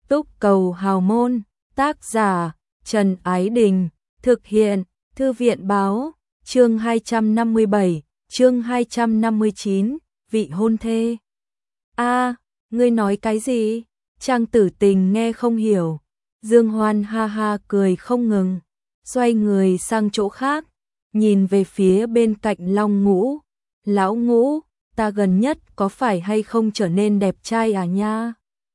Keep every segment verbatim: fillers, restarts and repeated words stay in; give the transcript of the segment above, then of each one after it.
Túc Cầu Hào Môn, tác giả Trần Ái Đình, thực hiện Thư viện Báo, chương hai trăm năm mươi bảy, chương hai trăm năm mươi chín, vị hôn thê. A, ngươi nói cái gì? Trang Tử Tình nghe không hiểu. Dương Hoan ha ha cười không ngừng, xoay người sang chỗ khác, nhìn về phía bên cạnh Long Ngũ. Lão Ngũ, ta gần nhất có phải hay không trở nên đẹp trai à nha?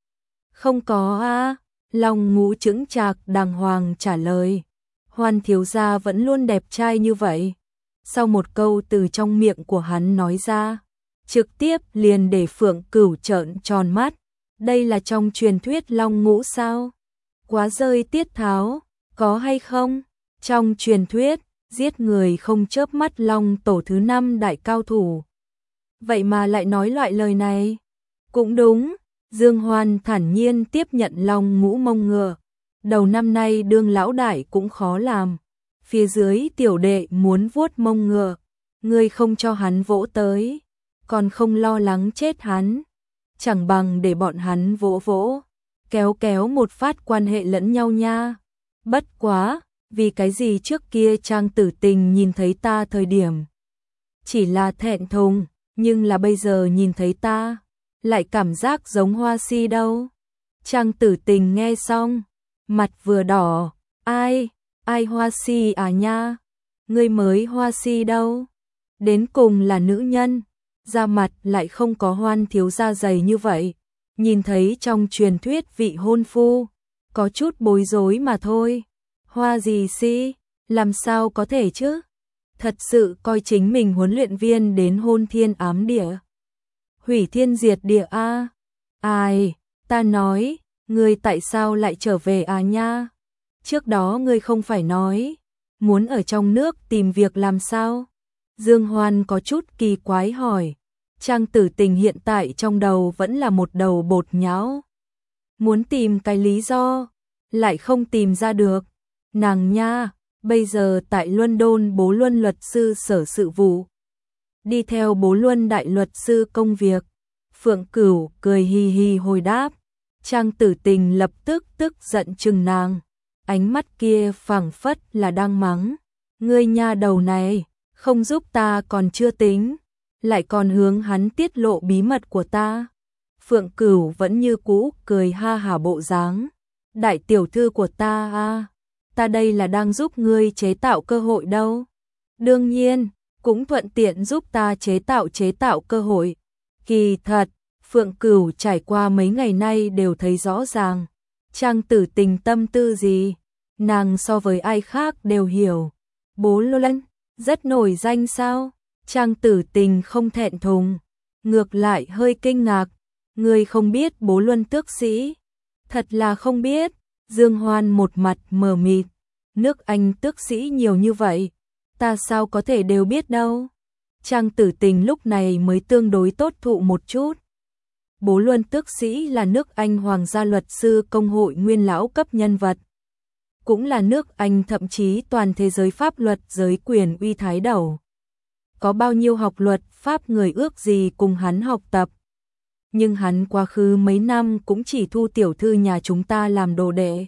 Không có a, Long Ngũ chững chạc đàng hoàng trả lời. Hoan thiếu gia vẫn luôn đẹp trai như vậy. Sau một câu từ trong miệng của hắn nói ra, trực tiếp liền để Phượng Cửu trợn tròn mắt. Đây là trong truyền thuyết Long Ngũ sao? Quá rơi tiết tháo, có hay không? Trong truyền thuyết, giết người không chớp mắt Long tổ thứ năm đại cao thủ. Vậy mà lại nói loại lời này? Cũng đúng, Dương Hoan thản nhiên tiếp nhận Long Ngũ mông ngựa. Đầu năm nay đương lão đại cũng khó làm. Phía dưới tiểu đệ muốn vuốt mông ngựa, ngươi không cho hắn vỗ tới, còn không lo lắng chết hắn. Chẳng bằng để bọn hắn vỗ vỗ, kéo kéo một phát quan hệ lẫn nhau nha. Bất quá, vì cái gì trước kia Trang Tử Tình nhìn thấy ta thời điểm chỉ là thẹn thùng, nhưng là bây giờ nhìn thấy ta lại cảm giác giống Hoa Si đâu. Trang Tử Tình nghe xong, mặt vừa đỏ, ai, ai Hoa Si à nha, ngươi mới Hoa Si đâu, đến cùng là nữ nhân, da mặt lại không có Hoan thiếu gia dày như vậy. Nhìn thấy trong truyền thuyết vị hôn phu, có chút bối rối mà thôi. Hoa gì Si, làm sao có thể chứ? Thật sự coi chính mình huấn luyện viên đến hôn thiên ám địa, hủy thiên diệt địa a. Ai, ta nói, ngươi tại sao lại trở về à nha? Trước đó ngươi không phải nói muốn ở trong nước tìm việc làm sao? Dương Hoan có chút kỳ quái hỏi. Trang Tử Tình hiện tại trong đầu vẫn là một đầu bột nhão. Muốn tìm cái lý do, lại không tìm ra được. Nàng nha, bây giờ tại London Bố Luân luật sư sở sự vụ. Đi theo Bố Luân đại luật sư công việc. Phượng Cửu cười hi hi hồi đáp. Trang Tử Tình lập tức tức giận chừng nàng. Ánh mắt kia phảng phất là đang mắng. Ngươi nha đầu này, không giúp ta còn chưa tính, lại còn hướng hắn tiết lộ bí mật của ta. Phượng Cửu vẫn như cũ cười ha hả bộ dáng. Đại tiểu thư của ta a, ta đây là đang giúp ngươi chế tạo cơ hội đâu. Đương nhiên, cũng thuận tiện giúp ta chế tạo chế tạo cơ hội. Kỳ thật, Phượng Cửu trải qua mấy ngày nay đều thấy rõ ràng. Trang Tử Tình tâm tư gì, nàng so với ai khác đều hiểu. Bố Luân, rất nổi danh sao? Trang Tử Tình không thẹn thùng, ngược lại hơi kinh ngạc. Ngươi không biết Bố Luân tước sĩ? Thật là không biết. Dương Hoan một mặt mờ mịt. Nước Anh tước sĩ nhiều như vậy, ta sao có thể đều biết đâu. Trang Tử Tình lúc này mới tương đối tốt thụ một chút. Bố Luân tước sĩ là nước Anh hoàng gia luật sư công hội nguyên lão cấp nhân vật. Cũng là nước Anh thậm chí toàn thế giới pháp luật giới quyền uy thái đầu. Có bao nhiêu học luật pháp người ước gì cùng hắn học tập. Nhưng hắn quá khứ mấy năm cũng chỉ thu tiểu thư nhà chúng ta làm đồ đệ.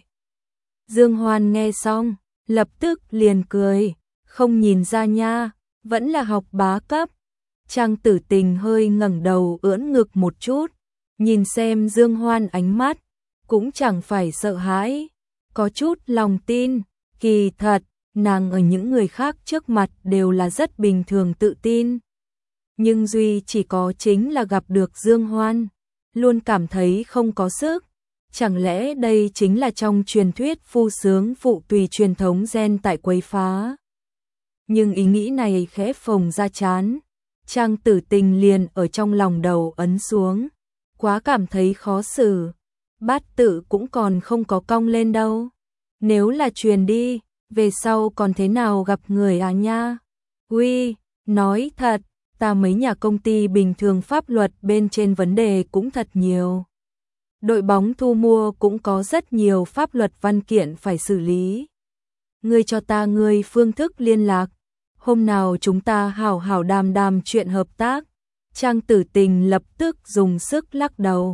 Dương Hoan nghe xong, lập tức liền cười, không nhìn ra nha, vẫn là học bá cấp. Trang Tử Tình hơi ngẩng đầu ưỡn ngực một chút, nhìn xem Dương Hoan ánh mắt, cũng chẳng phải sợ hãi, có chút lòng tin. Kỳ thật, nàng ở những người khác trước mặt đều là rất bình thường tự tin. Nhưng duy chỉ có chính là gặp được Dương Hoan, luôn cảm thấy không có sức. Chẳng lẽ đây chính là trong truyền thuyết phu sướng phụ tùy truyền thống gen tại quấy phá? Nhưng ý nghĩ này khẽ phồng ra chán. Trang Tử Tình liền ở trong lòng đầu ấn xuống. Quá cảm thấy khó xử. Bát tự cũng còn không có cong lên đâu. Nếu là truyền đi, về sau còn thế nào gặp người à nha? Uy, nói thật, ta mấy nhà công ty bình thường pháp luật bên trên vấn đề cũng thật nhiều. Đội bóng thu mua cũng có rất nhiều pháp luật văn kiện phải xử lý. Ngươi cho ta ngươi phương thức liên lạc. Hôm nào chúng ta hảo hảo đàm đàm chuyện hợp tác. Trang Tử Tình lập tức dùng sức lắc đầu.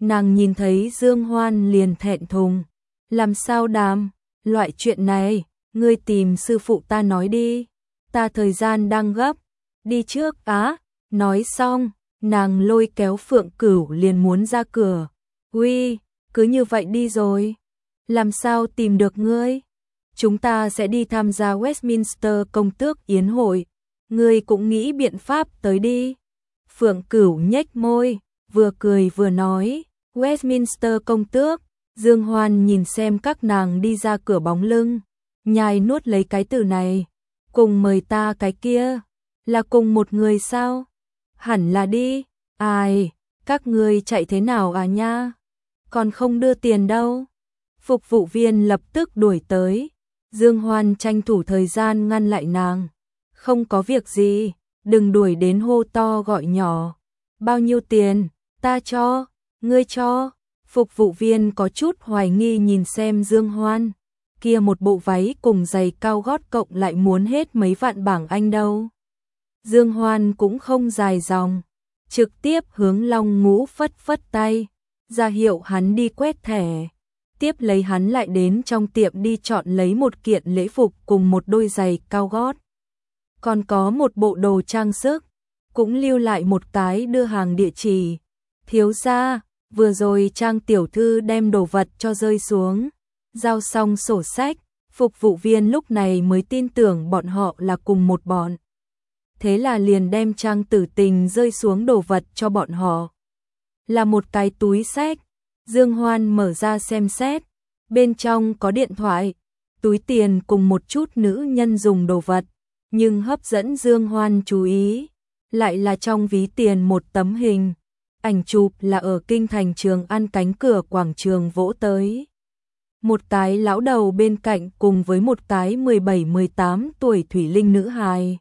Nàng nhìn thấy Dương Hoan liền thẹn thùng. Làm sao đàm, loại chuyện này, ngươi tìm sư phụ ta nói đi, ta thời gian đang gấp, đi trước á. Nói xong, nàng lôi kéo Phượng Cửu liền muốn ra cửa. Uy, cứ như vậy đi rồi, làm sao tìm được ngươi? Chúng ta sẽ đi tham gia Westminster công tước yến hội, ngươi cũng nghĩ biện pháp tới đi. Phượng Cửu nhếch môi, vừa cười vừa nói, Westminster công tước. Dương Hoan nhìn xem các nàng đi ra cửa bóng lưng, nhai nuốt lấy cái từ này, cùng mời ta cái kia, là cùng một người sao? Hẳn là đi, ai, các ngươi chạy thế nào à nha? Còn không đưa tiền đâu. Phục vụ viên lập tức đuổi tới, Dương Hoan tranh thủ thời gian ngăn lại nàng. Không có việc gì, đừng đuổi đến hô to gọi nhỏ. Bao nhiêu tiền, ta cho, ngươi cho. Phục vụ viên có chút hoài nghi nhìn xem Dương Hoan, kia một bộ váy cùng giày cao gót cộng lại muốn hết mấy vạn bảng Anh đâu. Dương Hoan cũng không dài dòng, trực tiếp hướng Long Ngũ phất phất tay, ra hiệu hắn đi quét thẻ. Tiếp lấy hắn lại đến trong tiệm đi chọn lấy một kiện lễ phục cùng một đôi giày cao gót. Còn có một bộ đồ trang sức, cũng lưu lại một cái đưa hàng địa chỉ. Thiếu gia, vừa rồi Trang tiểu thư đem đồ vật cho rơi xuống, giao xong sổ sách, phục vụ viên lúc này mới tin tưởng bọn họ là cùng một bọn. Thế là liền đem Trang Tử Tình rơi xuống đồ vật cho bọn họ. Là một cái túi xách, Dương Hoan mở ra xem xét, bên trong có điện thoại, túi tiền cùng một chút nữ nhân dùng đồ vật, nhưng hấp dẫn Dương Hoan chú ý, lại là trong ví tiền một tấm hình. Ảnh chụp là ở kinh thành Trường An cánh cửa quảng trường vỗ tới. Một cái lão đầu bên cạnh cùng với một cái mười bảy mười tám tuổi thủy linh nữ hài.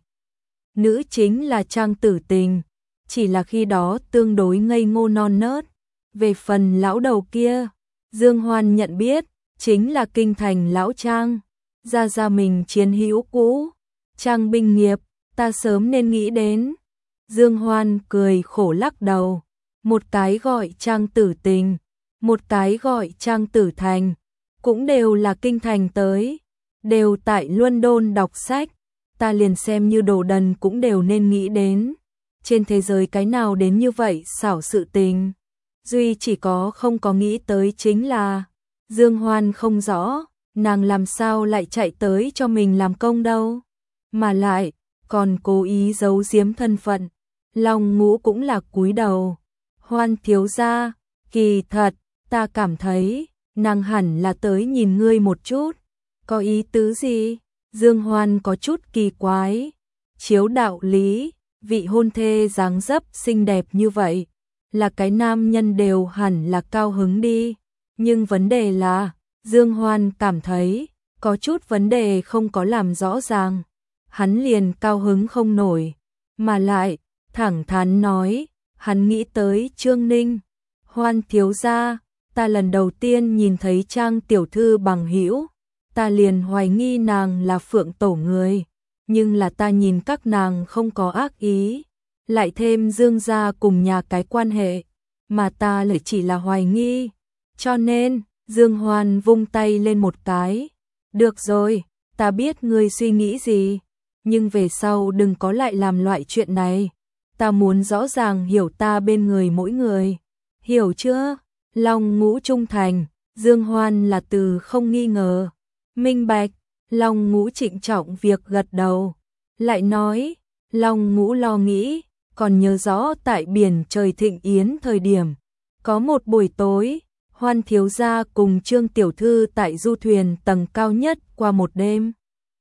Nữ chính là Trang Tử Tình, chỉ là khi đó tương đối ngây ngô non nớt. Về phần lão đầu kia, Dương Hoan nhận biết, chính là kinh thành lão Trang, gia gia mình chiến hữu cũ. Trang binh nghiệp, ta sớm nên nghĩ đến. Dương Hoan cười khổ lắc đầu. Một cái gọi Trang Tử Tình, một cái gọi Trang Tử Thành, cũng đều là kinh thành tới, đều tại London đọc sách, ta liền xem như đồ đần cũng đều nên nghĩ đến. Trên thế giới cái nào đến như vậy xảo sự tình, duy chỉ có không có nghĩ tới chính là, Dương Hoan không rõ, nàng làm sao lại chạy tới cho mình làm công đâu, mà lại, còn cố ý giấu giếm thân phận. Long Ngũ cũng là cúi đầu. Hoan thiếu gia, kỳ thật, ta cảm thấy, nàng hẳn là tới nhìn ngươi một chút. Có ý tứ gì? Dương Hoan có chút kỳ quái. Chiếu đạo lý, vị hôn thê dáng dấp xinh đẹp như vậy, là cái nam nhân đều hẳn là cao hứng đi. Nhưng vấn đề là, Dương Hoan cảm thấy, có chút vấn đề không có làm rõ ràng. Hắn liền cao hứng không nổi, mà lại, thẳng thắn nói, hắn nghĩ tới Trương Ninh. Hoan thiếu gia, ta lần đầu tiên nhìn thấy Trang tiểu thư bằng hữu, ta liền hoài nghi nàng là Phượng tổ người, nhưng là ta nhìn các nàng không có ác ý, lại thêm Dương gia cùng nhà cái quan hệ, mà ta lại chỉ là hoài nghi. Cho nên, Dương Hoan vung tay lên một cái. Được rồi, ta biết ngươi suy nghĩ gì, nhưng về sau đừng có lại làm loại chuyện này. Ta muốn rõ ràng hiểu ta bên người mỗi người. Hiểu chưa? Long Ngũ trung thành, Dương Hoan là từ không nghi ngờ. Minh bạch, Long Ngũ trịnh trọng việc gật đầu. Lại nói, Long Ngũ lo nghĩ, còn nhớ rõ tại biển trời thịnh yến thời điểm. Có một buổi tối, Hoan thiếu gia cùng Trương tiểu thư tại du thuyền tầng cao nhất qua một đêm.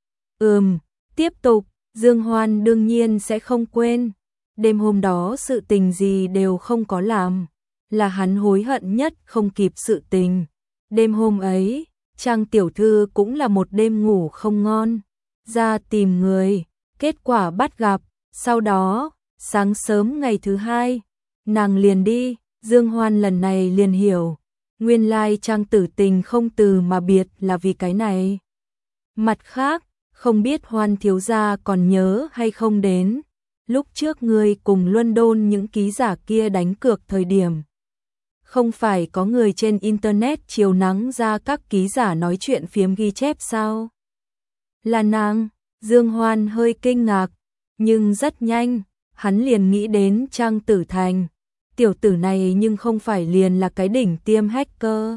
Ừm, tiếp tục, Dương Hoan đương nhiên sẽ không quên. Đêm hôm đó sự tình gì đều không có làm, là hắn hối hận nhất không kịp sự tình. Đêm hôm ấy, Trang tiểu thư cũng là một đêm ngủ không ngon, ra tìm người, kết quả bắt gặp, sau đó, sáng sớm ngày thứ hai, nàng liền đi. Dương Hoan lần này liền hiểu, nguyên lai Trang Tử Tình không từ mà biệt là vì cái này. Mặt khác, không biết Hoan thiếu gia còn nhớ hay không đến, lúc trước ngươi cùng London những ký giả kia đánh cược thời điểm. Không phải có người trên internet chiều nắng ra các ký giả nói chuyện phiếm ghi chép sao? Là nàng, Dương Hoan hơi kinh ngạc, nhưng rất nhanh, hắn liền nghĩ đến Trang Tử Thành. Tiểu tử này nhưng không phải liền là cái đỉnh tiêm hacker.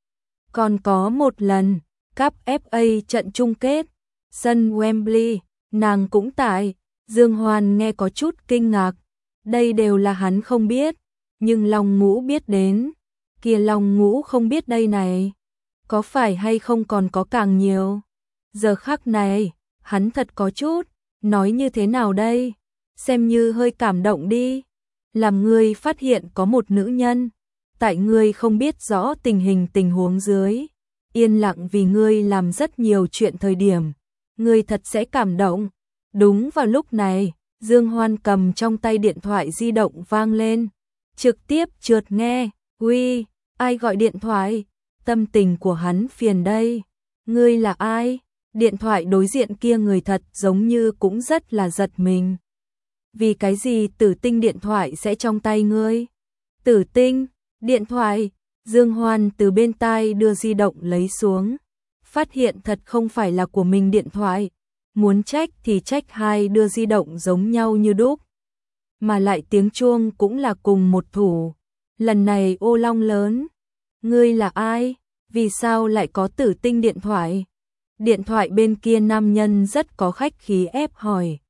Còn có một lần, cúp ép a trận chung kết, sân Wembley, nàng cũng tại. Dương Hoan nghe có chút kinh ngạc, đây đều là hắn không biết, nhưng Long Ngũ biết đến, kia Long Ngũ không biết đây này, có phải hay không còn có càng nhiều. Giờ khắc này, hắn thật có chút, nói như thế nào đây, xem như hơi cảm động đi, làm ngươi phát hiện có một nữ nhân, tại ngươi không biết rõ tình hình tình huống dưới, yên lặng vì ngươi làm rất nhiều chuyện thời điểm, ngươi thật sẽ cảm động. Đúng vào lúc này, Dương Hoan cầm trong tay điện thoại di động vang lên, trực tiếp trượt nghe, uy, ai gọi điện thoại, tâm tình của hắn phiền đây, ngươi là ai? Điện thoại đối diện kia người thật giống như cũng rất là giật mình. Vì cái gì Tử Tinh điện thoại sẽ trong tay ngươi? Tử Tinh, điện thoại, Dương Hoan từ bên tai đưa di động lấy xuống, phát hiện thật không phải là của mình điện thoại. Muốn trách thì trách hai đưa di động giống nhau như đúc. Mà lại tiếng chuông cũng là cùng một thủ. Lần này ô long lớn. Ngươi là ai? Vì sao lại có Tử Tinh điện thoại? Điện thoại bên kia nam nhân rất có khách khí ép hỏi.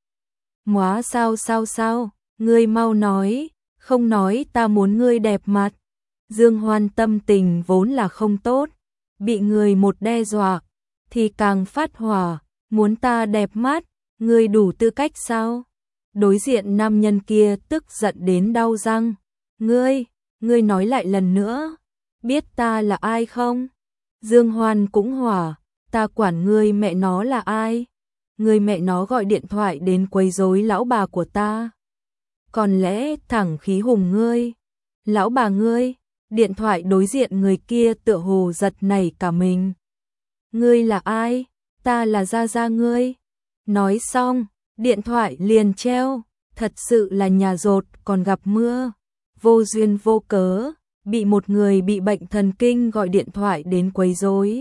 Móa sao sao sao? Ngươi mau nói. Không nói ta muốn ngươi đẹp mặt. Dương Hoan tâm tình vốn là không tốt. Bị người một đe dọa. Thì càng phát hỏa. Muốn ta đẹp mắt, ngươi đủ tư cách sao? Đối diện nam nhân kia tức giận đến đau răng. Ngươi, ngươi nói lại lần nữa, biết ta là ai không? Dương Hoan cũng hỏa, ta quản ngươi mẹ nó là ai? Ngươi mẹ nó gọi điện thoại đến quấy rối lão bà của ta. Còn lẽ thẳng khí hùng ngươi, lão bà ngươi, điện thoại đối diện người kia tựa hồ giật nảy cả mình. Ngươi là ai? Ta là gia gia ngươi. Nói xong, điện thoại liền treo, thật sự là nhà dột còn gặp mưa. Vô duyên vô cớ, bị một người bị bệnh thần kinh gọi điện thoại đến quấy rối.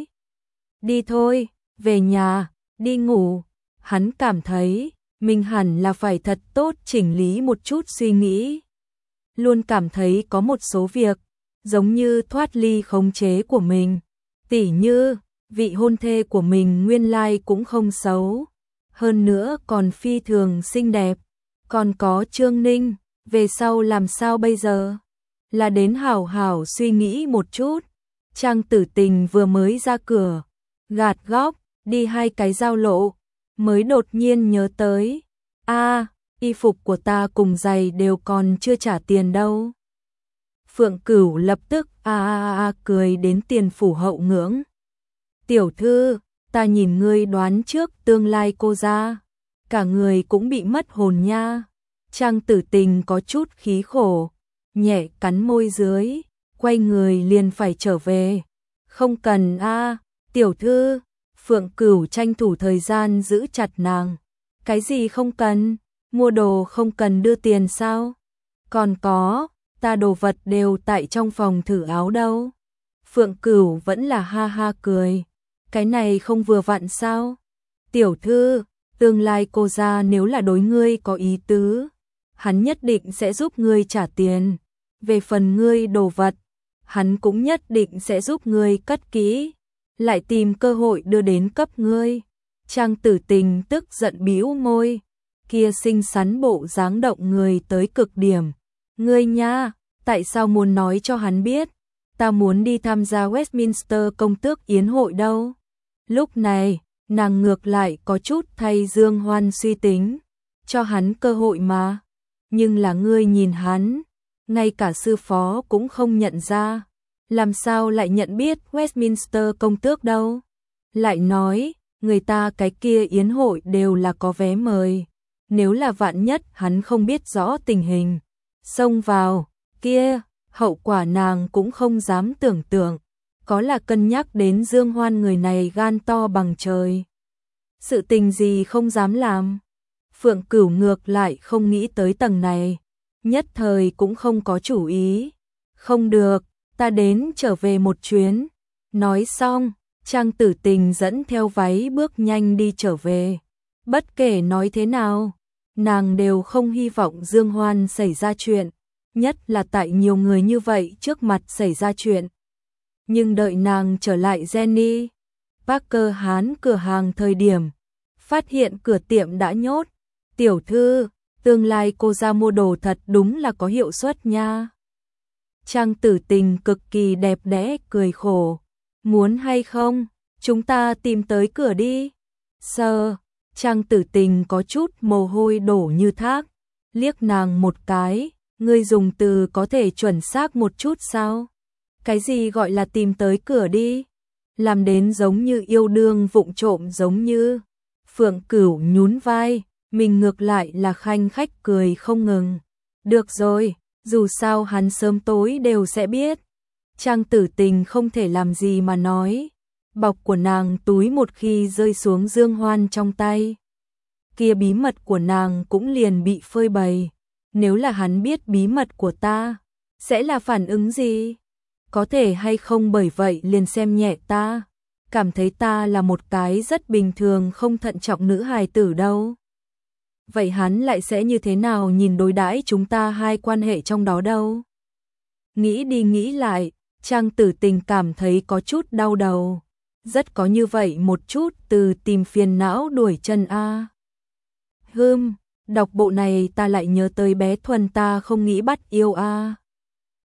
Đi thôi, về nhà, đi ngủ. Hắn cảm thấy, mình hẳn là phải thật tốt chỉnh lý một chút suy nghĩ. Luôn cảm thấy có một số việc, giống như thoát ly khống chế của mình. Tỉ như, vị hôn thê của mình nguyên lai cũng không xấu, hơn nữa còn phi thường xinh đẹp, còn có Trương Ninh, về sau làm sao bây giờ? Là đến hảo hảo suy nghĩ một chút. Trang Tử Tình vừa mới ra cửa, gạt góc, đi hai cái giao lộ, mới đột nhiên nhớ tới, a, y phục của ta cùng giày đều còn chưa trả tiền đâu. Phượng Cửu lập tức a a a cười đến tiền phủ hậu ngưỡng. Tiểu thư, ta nhìn ngươi đoán trước tương lai cô ra, cả người cũng bị mất hồn nha. Trang Tử Tình có chút khí khổ, nhẹ cắn môi dưới, quay người liền phải trở về. Không cần a, tiểu thư. Phượng Cửu tranh thủ thời gian giữ chặt nàng. Cái gì không cần? Mua đồ không cần đưa tiền sao? Còn có, ta đồ vật đều tại trong phòng thử áo đâu. Phượng Cửu vẫn là ha ha cười. Cái này không vừa vặn sao? Tiểu thư, tương lai cô ra nếu là đối ngươi có ý tứ, hắn nhất định sẽ giúp ngươi trả tiền. Về phần ngươi đồ vật, hắn cũng nhất định sẽ giúp ngươi cất kỹ, lại tìm cơ hội đưa đến cấp ngươi. Trang Tử Tình tức giận bĩu môi, kia xinh xắn bộ dáng động người tới cực điểm. Ngươi nha, tại sao muốn nói cho hắn biết? Ta muốn đi tham gia Westminster công tước yến hội đâu. Lúc này, nàng ngược lại có chút thay Dương Hoan suy tính, cho hắn cơ hội mà. Nhưng là ngươi nhìn hắn, ngay cả sư phó cũng không nhận ra, làm sao lại nhận biết Westminster công tước đâu. Lại nói, người ta cái kia yến hội đều là có vé mời, nếu là vạn nhất hắn không biết rõ tình hình, xông vào, kia, hậu quả nàng cũng không dám tưởng tượng. Có là cân nhắc đến Dương Hoan người này gan to bằng trời. Sự tình gì không dám làm. Phượng Cửu ngược lại không nghĩ tới tầng này, nhất thời cũng không có chủ ý. Không được, ta đến trở về một chuyến. Nói xong, Trang Tử Tình dẫn theo váy bước nhanh đi trở về. Bất kể nói thế nào, nàng đều không hy vọng Dương Hoan xảy ra chuyện, nhất là tại nhiều người như vậy trước mặt xảy ra chuyện. Nhưng đợi nàng trở lại Jenny Parker Hán cửa hàng thời điểm, phát hiện cửa tiệm đã nhốt. Tiểu thư, tương lai cô ra mua đồ thật đúng là có hiệu suất nha. Trang Tử Tình cực kỳ đẹp đẽ cười khổ. Muốn hay không, chúng ta tìm tới cửa đi. Sơ, Trang Tử Tình có chút mồ hôi đổ như thác, liếc nàng một cái, ngươi dùng từ có thể chuẩn xác một chút sao? Cái gì gọi là tìm tới cửa đi? Làm đến giống như yêu đương vụng trộm giống như. Phượng Cửu nhún vai, mình ngược lại là khanh khách cười không ngừng. Được rồi, dù sao hắn sớm tối đều sẽ biết. Trang Tử Tình không thể làm gì mà nói. Bọc của nàng túi một khi rơi xuống Dương Hoan trong tay, kia bí mật của nàng cũng liền bị phơi bày. Nếu là hắn biết bí mật của ta, sẽ là phản ứng gì? Có thể hay không bởi vậy liền xem nhẹ ta, cảm thấy ta là một cái rất bình thường không thận trọng nữ hài tử đâu. Vậy hắn lại sẽ như thế nào nhìn đối đãi chúng ta hai quan hệ trong đó đâu? Nghĩ đi nghĩ lại, Trang Tử Tình cảm thấy có chút đau đầu. Rất có như vậy một chút từ tìm phiền não đuổi chân a. Hừm, đọc bộ này ta lại nhớ tới bé Thuần ta không nghĩ bắt yêu a.